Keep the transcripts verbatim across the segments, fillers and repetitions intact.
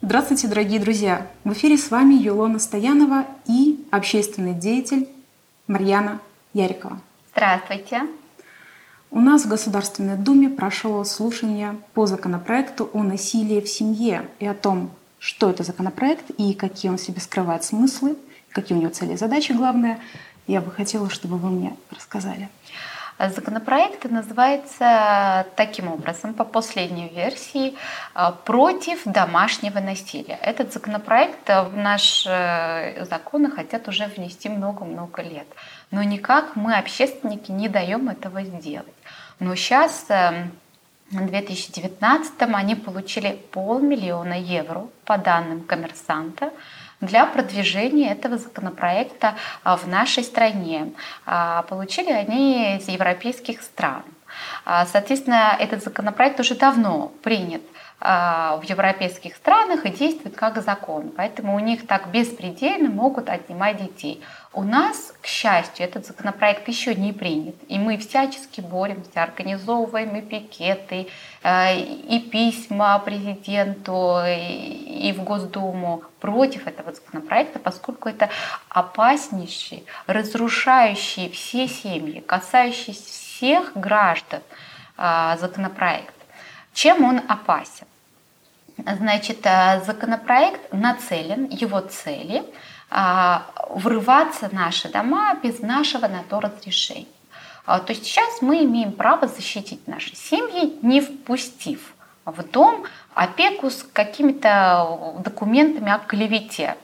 Здравствуйте, дорогие друзья! В эфире с вами Юлона Стоянова и общественный деятель Марьяна Ярикова. Здравствуйте! У нас в Государственной Думе прошло слушание по законопроекту о насилии в семье и о том, что это законопроект и какие он в себе скрывает смыслы, какие у него цели и задачи, главное. Я бы хотела, чтобы вы мне рассказали. Законопроект называется таким образом, по последней версии, «Против домашнего насилия». Этот законопроект в наши законы хотят уже внести много-много лет. Но никак мы, общественники, не даем этого сделать. Но сейчас, в две тысячи девятнадцатом, они получили полмиллиона евро, по данным «Коммерсанта», для продвижения этого законопроекта в нашей стране. Получили они из европейских стран. Соответственно, этот законопроект уже давно принят в европейских странах и действует как закон. Поэтому у них так беспредельно могут отнимать детей. У нас, к счастью, этот законопроект еще не принят. И мы всячески боремся, организовываем и пикеты, и письма президенту, и в Госдуму против этого законопроекта, поскольку это опаснейший, разрушающий все семьи, касающийся всех граждан законопроект. Чем он опасен? Значит, законопроект нацелен, его цели врываться в наши дома без нашего на то разрешения. То есть сейчас мы имеем право защитить наши семьи, не впустив в дом опеку с какими-то документами о клевете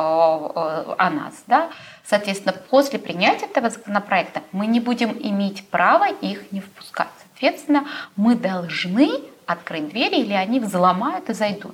о нас. Да? Соответственно, после принятия этого законопроекта мы не будем иметь права их не впускать. Соответственно, мы должны открыть двери, или они взломают и зайдут.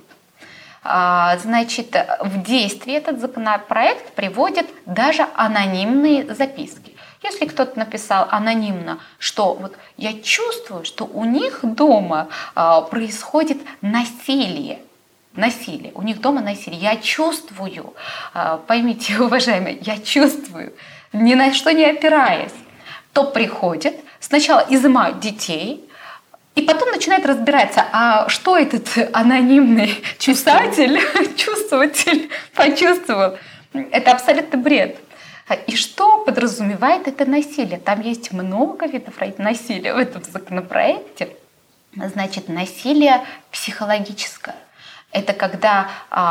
Значит, в действие этот законопроект приводит даже анонимные записки. Если кто-то написал анонимно, что вот я чувствую, что у них дома происходит насилие, насилие, у них дома насилие, я чувствую, поймите, уважаемые, я чувствую, ни на что не опираясь, то приходят, сначала изымают детей, и потом начинает разбираться, а что этот анонимный писатель, чувствователь почувствовал. Это абсолютно бред. И что подразумевает это насилие? Там есть много видов насилия в этом законопроекте. Значит, насилие психологическое. Это когда,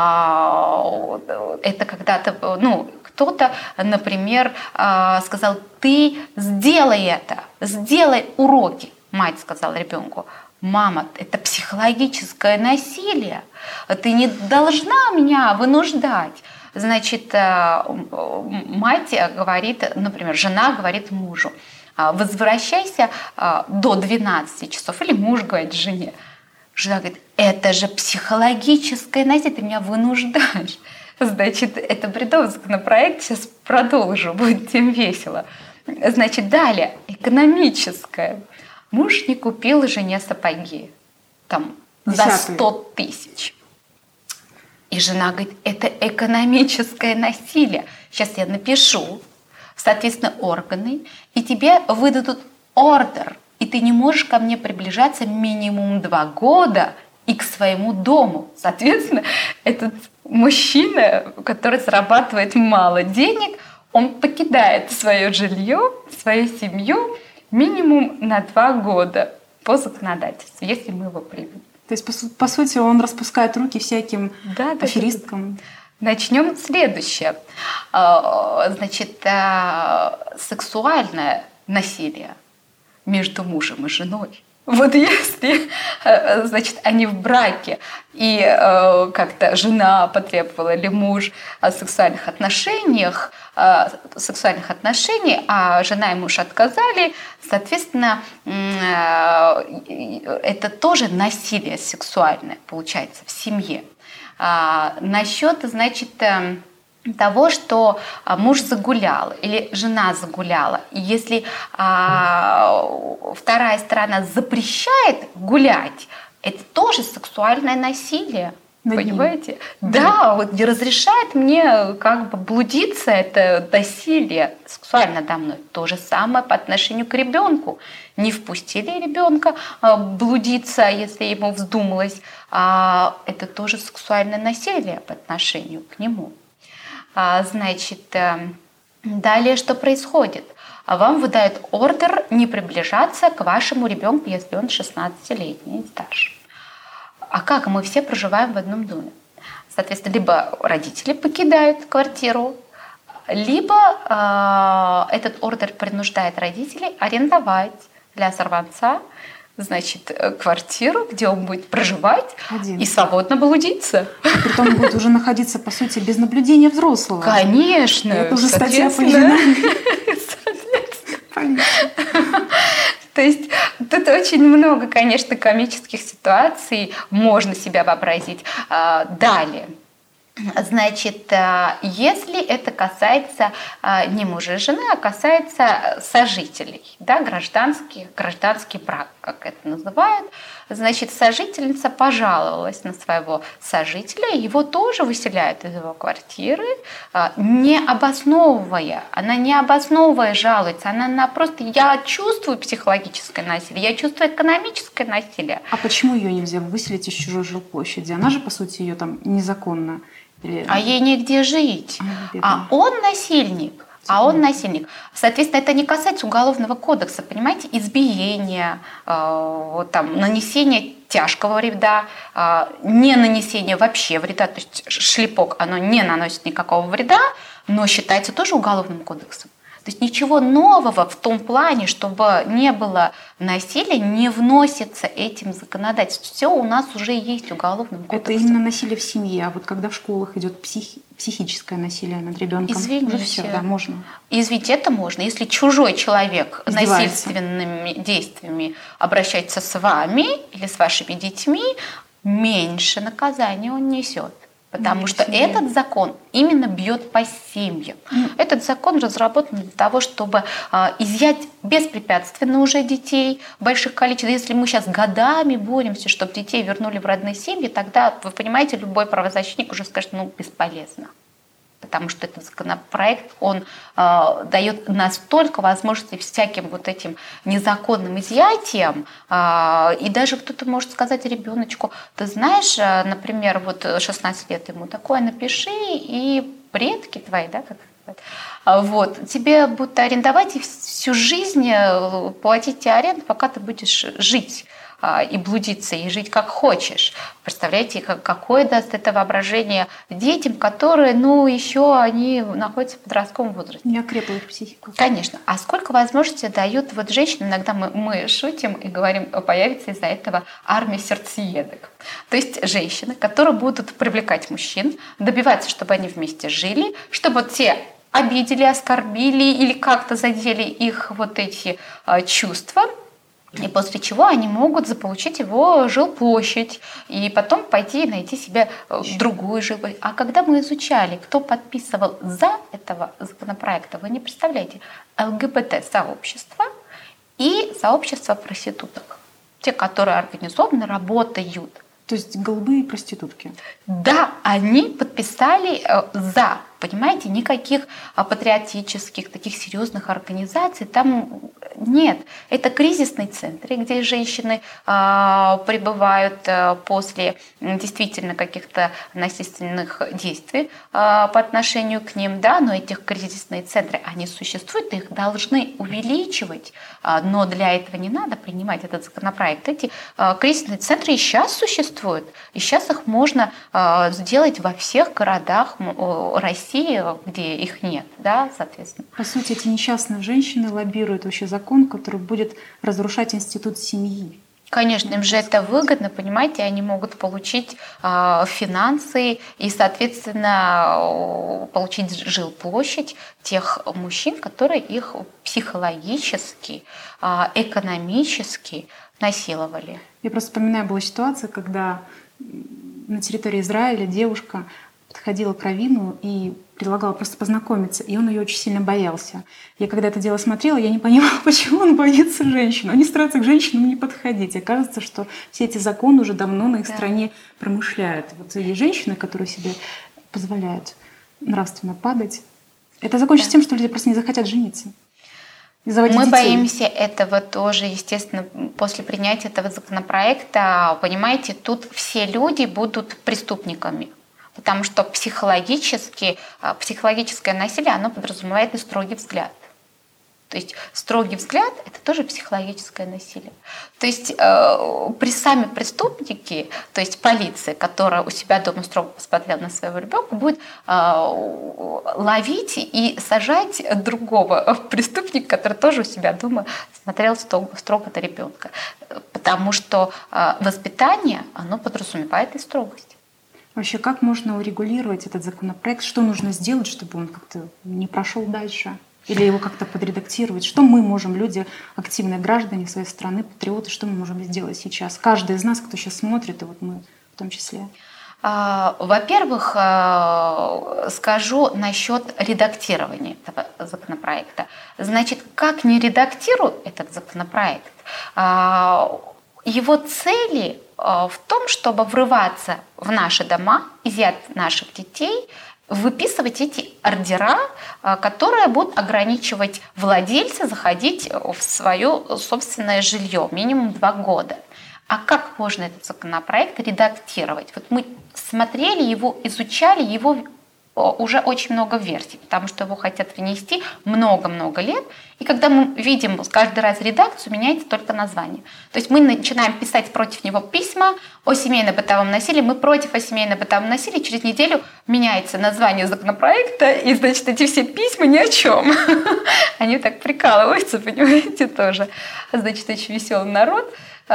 это когда ну, кто-то, например, сказал, ты сделай это, сделай уроки. Мать сказала ребенку, мама, это психологическое насилие, ты не должна меня вынуждать. Значит, мать говорит, например, жена говорит мужу, возвращайся до двенадцати часов, или муж говорит жене. Жена говорит, это же психологическое насилие, ты меня вынуждаешь. Значит, это бредовый законопроект, сейчас продолжу, будет тем весело. Значит, далее, экономическое. Муж не купил жене сапоги там, за сто тысяч. И жена говорит, это экономическое насилие. Сейчас я напишу, соответственно, органы, и тебе выдадут ордер. И ты не можешь ко мне приближаться минимум два года и к своему дому. Соответственно, этот мужчина, который зарабатывает мало денег, он покидает свое жилье, свою семью минимум на два года по законодательству, если мы его примем. То есть, по, по сути, он распускает руки всяким да, аферисткам. Да, да. Начнем следующее. Значит, сексуальное насилие между мужем и женой. Вот если, значит, они в браке, и э, как-то жена потребовала или муж о сексуальных отношениях, э, сексуальных отношений, а жена и муж отказали, соответственно, э, это тоже насилие сексуальное получается в семье. А, насчет, значит, э, того, что муж загулял или жена загуляла. И если а, вторая сторона запрещает гулять, это тоже сексуальное насилие Над Понимаете? Ним. Да, вот не разрешает мне как бы блудиться, это насилие сексуально надо мной. То же самое по отношению к ребенку. Не впустили ребенка блудиться, если ему вздумалось, а это тоже сексуальное насилие по отношению к нему. Значит, далее что происходит? Вам выдают ордер не приближаться к вашему ребенку, если он шестнадцатилетний и старше. А как? Мы все проживаем в одном доме. Соответственно, либо родители покидают квартиру, либо э, этот ордер принуждает родителей арендовать для сорванца, значит, квартиру, где он будет проживать Один. и свободно блудиться. И притом он будет уже находиться, по сути, без наблюдения взрослого. Конечно. Это уже статья по ювенальной. То есть тут очень много, конечно, комических ситуаций, можно себя вообразить. Далее. Значит, если это касается не мужа и жены, а касается сожителей, да, гражданский, гражданский брак, как это называют, значит, сожительница пожаловалась на своего сожителя, его тоже выселяют из его квартиры, не обосновывая, она не обосновывая жалуется, она на просто «я чувствую психологическое насилие, я чувствую экономическое насилие». А почему ее нельзя выселить из чужой жилплощади? Она же, по сути, ее там незаконно. Или... А ей негде жить. А, а он насильник. А он насильник. Соответственно, это не касается Уголовного кодекса, понимаете, избиения, э, вот там, нанесения тяжкого вреда, э, не нанесения вообще вреда, то есть шлепок, оно не наносит никакого вреда, но считается тоже Уголовным кодексом. То есть ничего нового в том плане, чтобы не было насилия, не вносится этим законодательством. Все у нас уже есть в Уголовном кодексе. Это именно насилие в семье, а вот когда в школах идет психи- психическое насилие над ребенком, извините, уже все, да, можно. Извините, это можно. Если чужой человек насильственными действиями обращается с вами или с вашими детьми, меньше наказания он несет. Потому Нет, что семья. Этот закон именно бьет по семьям. Mm. Этот закон разработан для того, чтобы э, изъять беспрепятственно уже детей в больших количествах. Если мы сейчас годами боремся, чтобы детей вернули в родные семьи, тогда, вы понимаете, любой правозащитник уже скажет, ну, бесполезно. Потому что этот законопроект, он э, дает настолько возможностей всяким вот этим незаконным изъятиям, э, и даже кто-то может сказать ребеночку, ты знаешь, э, например, вот шестнадцать лет ему такое напиши, и предки твои, да, как вот, тебе будут арендовать и всю жизнь платить тебе аренду, пока ты будешь жить и блудиться, и жить как хочешь. Представляете, какое даст это воображение детям, которые, ну, еще они находятся в подростковом возрасте. Не окрепла их психика. Конечно. А сколько возможностей дают вот женщины, иногда мы, мы шутим и говорим, появится из-за этого армия сердцеедок. То есть женщины, которые будут привлекать мужчин, добиваться, чтобы они вместе жили, чтобы те обидели, оскорбили или как-то задели их вот эти а, чувства, и после чего они могут заполучить его жилплощадь и потом пойти и найти себе другую жилплощадь. А когда мы изучали, кто подписывал за этого законопроекта, вы не представляете, ЛГБТ-сообщество и сообщество проституток, те, которые организованно работают. То есть голубые проститутки? Да, они подписали за. Понимаете, никаких патриотических, таких серьезных организаций там нет. Это кризисные центры, где женщины а, пребывают а, после действительно каких-то насильственных действий а, по отношению к ним, да, но этих кризисные центры, они существуют, их должны увеличивать, а, но для этого не надо принимать этот законопроект. Эти а, кризисные центры и сейчас существуют, и сейчас их можно а, сделать во всех городах России, где их нет, да, соответственно. По сути, эти несчастные женщины лоббируют вообще закон, который будет разрушать институт семьи. Конечно, им же это выгодно, понимаете, они могут получить э, финансы и, соответственно, э, получить жилплощадь тех мужчин, которые их психологически, э, экономически насиловали. Я просто вспоминаю, была ситуация, когда на территории Израиля девушка подходила к раввину и предлагала просто познакомиться, и он ее очень сильно боялся. Я когда это дело смотрела, я не понимала, почему он боится женщин. Они стараются к женщинам не подходить. И кажется, что все эти законы уже давно на их да. стране промышляют. Вот есть женщины, которые себе позволяют нравственно падать. Это закончится да. тем, что люди просто не захотят жениться. Мы детей. боимся этого тоже, естественно, после принятия этого законопроекта. Понимаете, тут все люди будут преступниками, потому что психологически, психологическое насилие, оно подразумевает и строгий взгляд. То есть строгий взгляд – это тоже психологическое насилие. То есть э, при сами преступники, то есть полиция, которая у себя дома строго посмотрела на своего ребенка, будет э, ловить и сажать другого преступника, который тоже у себя дома смотрел строго, строго на ребенка. Потому что э, воспитание, оно подразумевает и строгость. Вообще, как можно урегулировать этот законопроект? Что нужно сделать, чтобы он как-то не прошел дальше? Или его как-то подредактировать? Что мы можем, люди, активные граждане своей страны, патриоты, что мы можем сделать сейчас? Каждый из нас, кто сейчас смотрит, и вот мы в том числе. Во-первых, скажу насчет редактирования этого законопроекта. Значит, как не редактирую этот законопроект, его цели в том, чтобы врываться в наши дома, изъять наших детей, выписывать эти ордера, которые будут ограничивать владельца заходить в свое собственное жилье минимум два года. А как можно этот законопроект редактировать? Вот мы смотрели его, изучали его уже очень много версий, потому что его хотят внести много-много лет. И когда мы видим каждый раз редакцию, меняется только название. То есть мы начинаем писать против него письма о семейно-бытовом насилии, мы против о семейно-бытовом насилии, через неделю меняется название законопроекта, и, значит, эти все письма ни о чем. Они так прикалываются, понимаете, тоже. Значит, очень веселый народ.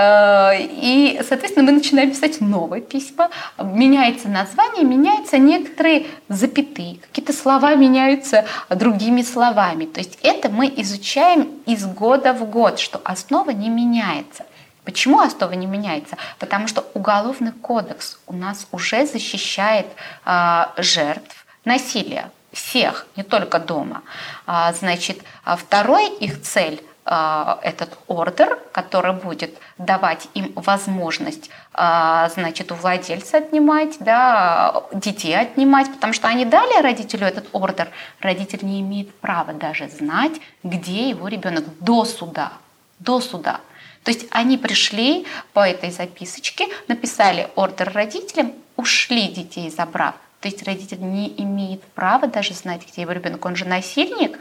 И, соответственно, мы начинаем писать новые письма, меняется название, меняются некоторые запятые, какие-то слова меняются другими словами. То есть это мы изучаем из года в год, что основа не меняется. Почему основа не меняется? Потому что Уголовный кодекс у нас уже защищает а, жертв насилия, всех, не только дома. А, значит, второй их цель – этот ордер, который будет давать им возможность, значит, у владельца отнимать, да, детей отнимать, потому что они дали родителю этот ордер, родитель не имеет права даже знать, где его ребенок до суда, до суда. То есть они пришли по этой записочке, написали ордер родителям, ушли детей забрав. То есть родитель не имеет права даже знать, где его ребенок, он же насильник,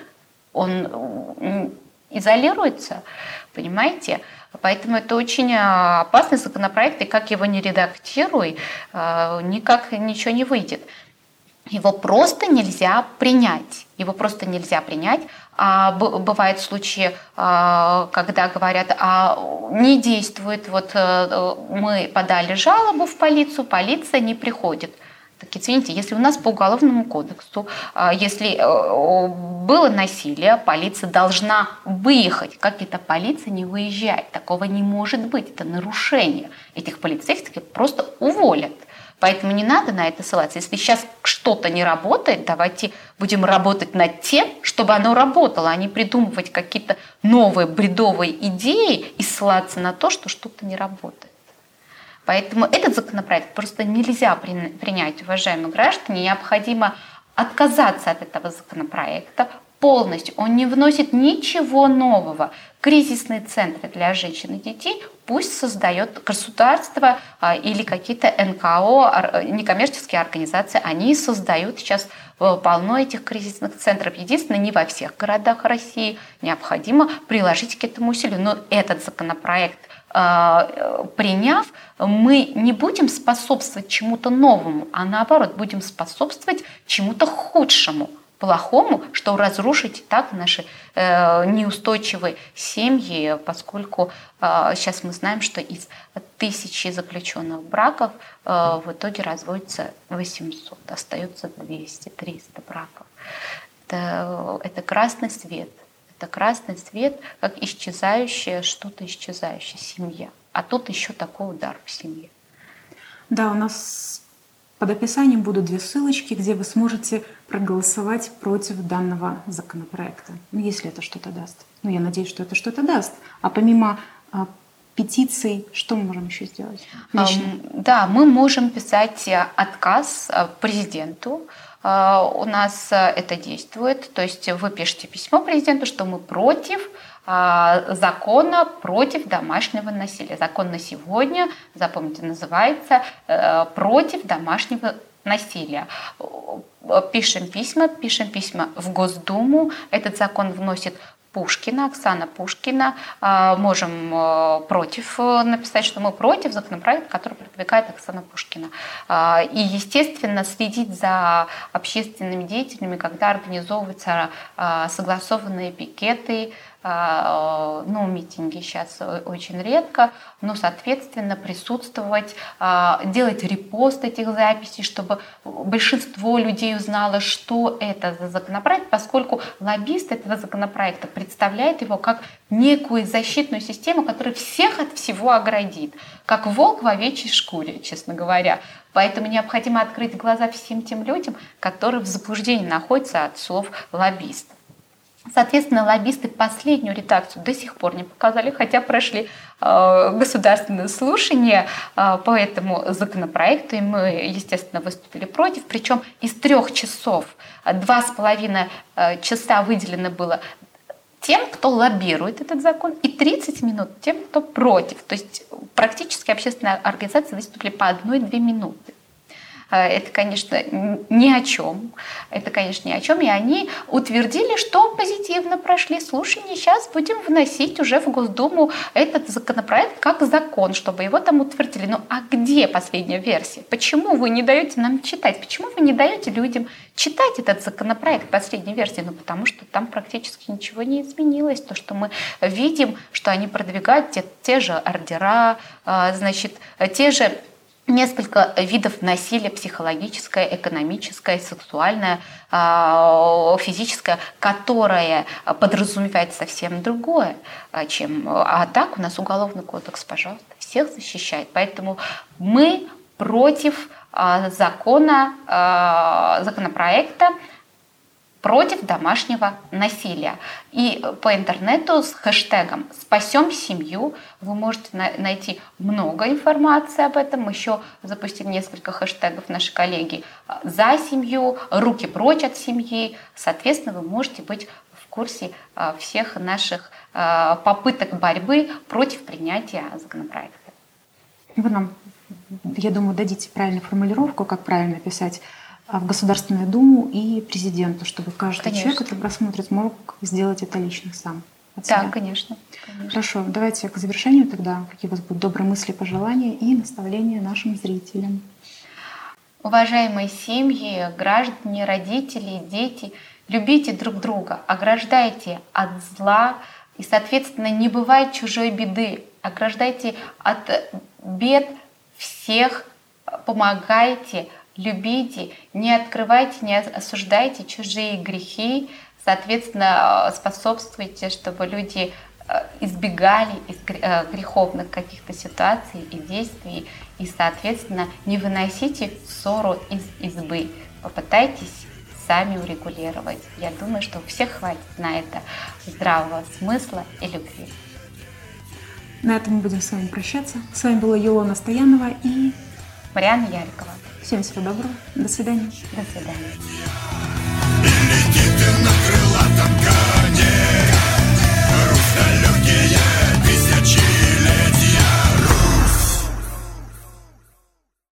он изолируется, понимаете? Поэтому это очень опасный законопроект, и как его не редактируй, никак ничего не выйдет. Его просто нельзя принять. Его просто нельзя принять. А бывают случаи, когда говорят, а не действует, вот мы подали жалобу в полицию, полиция не приходит. Так, извините, если у нас по Уголовному кодексу, если было насилие, полиция должна выехать. Как эта полиция не выезжает? Такого не может быть. Это нарушение. Этих полицейских просто уволят. Поэтому не надо на это ссылаться. Если сейчас что-то не работает, давайте будем работать над тем, чтобы оно работало, а не придумывать какие-то новые бредовые идеи и ссылаться на то, что что-то не работает. Поэтому этот законопроект просто нельзя принять, уважаемые граждане. Необходимо отказаться от этого законопроекта полностью. Он не вносит ничего нового. Кризисные центры для женщин и детей пусть создает государство или какие-то эн ка о, некоммерческие организации. Они создают сейчас полно этих кризисных центров. Единственное, не во всех городах России. Необходимо приложить к этому усилию. Но этот законопроект приняв, мы не будем способствовать чему-то новому, а наоборот будем способствовать чему-то худшему, плохому, что разрушить так наши э, неустойчивые семьи, поскольку э, сейчас мы знаем, что из тысячи заключенных браков э, в итоге разводится восемьсот, остается двести-триста браков. Это, это красный свет. Это красный свет, как исчезающее, что-то исчезающее, семья. А тут еще такой удар в семье. Да, у нас Под описанием будут две ссылочки, где вы сможете проголосовать против данного законопроекта. Ну, если это что-то даст. Ну, я надеюсь, что это что-то даст. А помимо а, петиций, что мы можем еще сделать? Лично? Да, мы можем писать отказ президенту. У нас это действует. То есть вы пишете письмо президенту, что мы против закона против домашнего насилия. Закон на сегодня, запомните, называется «Против домашнего насилия». Пишем письма, пишем письма в Госдуму. Этот закон вносит Пушкина, Оксана Пушкина. Можем против написать, что мы против законопроекта, который продвигает Оксана Пушкина. И, естественно, следить за общественными деятелями, когда организовываются согласованные пикеты, ну, митинги сейчас очень редко, но, соответственно, присутствовать, делать репост этих записей, чтобы большинство людей узнало, что это за законопроект, поскольку лоббист этого законопроекта представляет его как некую защитную систему, которая всех от всего оградит, как волк в овечьей шкуре, честно говоря. Поэтому необходимо открыть глаза всем тем людям, которые в заблуждении находятся от слов лоббист. Соответственно, лоббисты последнюю редакцию до сих пор не показали, хотя прошли э, государственные слушания э, по этому законопроекту, и мы, естественно, выступили против. Причем из трех часов два с половиной э, часа выделено было тем, кто лоббирует этот закон, и тридцать минут тем, кто против. То есть практически общественные организации выступили по одной-две минуты. Это, конечно, ни о чем. Это, конечно, ни о чем. И они утвердили, что позитивно прошли слушания. Сейчас будем вносить уже в Госдуму этот законопроект как закон, чтобы его там утвердили. Ну а где последняя версия? Почему вы не даете нам читать? Почему вы не даете людям читать этот законопроект последней версии? Ну потому что там практически ничего не изменилось. То, что мы видим, что они продвигают те, те же ордера, значит, те же несколько видов насилия: психологическое, экономическое, сексуальное, физическое, которое подразумевает совсем другое, чем... А так у нас Уголовный кодекс, пожалуйста, всех защищает. Поэтому мы против закона, законопроекта против домашнего насилия. И по интернету с хэштегом «Спасем семью» вы можете найти много информации об этом. Еще запустили несколько хэштегов наши коллеги «За семью», «Руки прочь от семьи». Соответственно, вы можете быть в курсе всех наших попыток борьбы против принятия законопроекта. Вы нам, я думаю, дадите правильную формулировку, как правильно писать в Государственную Думу и президенту, чтобы каждый конечно. Человек, который просмотрит, мог сделать это лично сам. Да, конечно, конечно. Хорошо, давайте к завершению тогда. Какие у вас будут добрые мысли, пожелания и наставления нашим зрителям? Уважаемые семьи, граждане, родители, дети, любите друг друга, ограждайте от зла и, соответственно, не бывает чужой беды. Ограждайте от бед всех, помогайте, любите, не открывайте, не осуждайте чужие грехи, соответственно, способствуйте, чтобы люди избегали греховных каких-то ситуаций и действий, и, соответственно, не выносите ссору из избы. Попытайтесь сами урегулировать. Я думаю, что у всех хватит на это здравого смысла и любви. На этом мы будем с вами прощаться. С вами была Илона Стоянова и Марианна Ярикова. Всем всего доброго. До свидания. До свидания. И летит на крылатом коне, грустно легкие